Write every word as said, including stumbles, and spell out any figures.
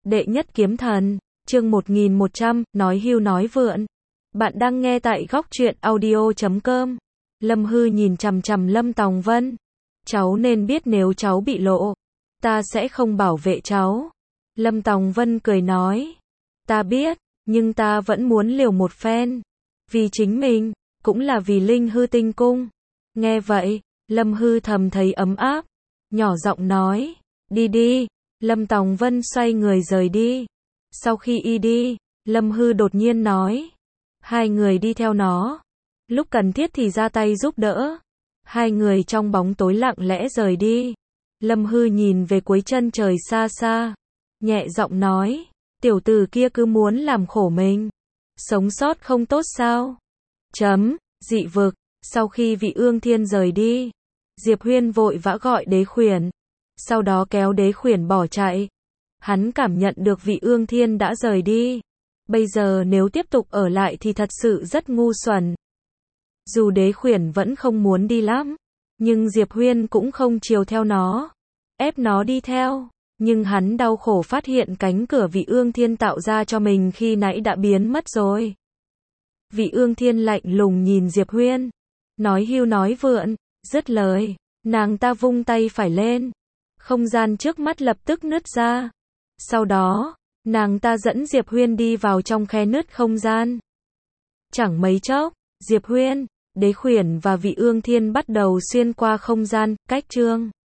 Đệ nhất kiếm thần, chương một nghìn một trăm, nói hưu nói vượn. Bạn đang nghe tại góc truyện audio chấm com. Lâm Hư nhìn chằm chằm Lâm Tòng Vân. Cháu nên biết nếu cháu bị lộ, ta sẽ không bảo vệ cháu. Lâm Tòng Vân cười nói. Ta biết, nhưng ta vẫn muốn liều một phen. Vì chính mình, cũng là vì Linh Hư Tinh Cung. Nghe vậy, Lâm Hư thầm thấy ấm áp. Nhỏ giọng nói, đi đi. Lâm Tòng Vân xoay người rời đi. Sau khi y đi, Lâm Hư đột nhiên nói. Hai người đi theo nó. Lúc cần thiết thì ra tay giúp đỡ. Hai người trong bóng tối lặng lẽ rời đi. Lâm Hư nhìn về cuối chân trời xa xa. Nhẹ giọng nói. Tiểu tử kia cứ muốn làm khổ mình. Sống sót không tốt sao? Chấm, dị vực. Sau khi Vị Ương Thiên rời đi, Diệp Huyên vội vã gọi Đế Khuyển. Sau đó kéo Đế Khuyển bỏ chạy. Hắn cảm nhận được Vị Ương Thiên đã rời đi. Bây giờ nếu tiếp tục ở lại thì thật sự rất ngu xuẩn. Dù Đế Khuyển vẫn không muốn đi lắm, nhưng Diệp Huyên cũng không chiều theo nó, ép nó đi theo. Nhưng hắn đau khổ phát hiện cánh cửa Vị Ương Thiên tạo ra cho mình khi nãy đã biến mất rồi. Vị Ương Thiên lạnh lùng nhìn Diệp Huyên, nói hưu nói vượn, dứt lời, nàng ta vung tay phải lên. Không gian trước mắt lập tức nứt ra. Sau đó, nàng ta dẫn Diệp Huyên đi vào trong khe nứt không gian. Chẳng mấy chốc, Diệp Huyên, Đế Khuyển và Vị Ương Thiên bắt đầu xuyên qua không gian, cách chương.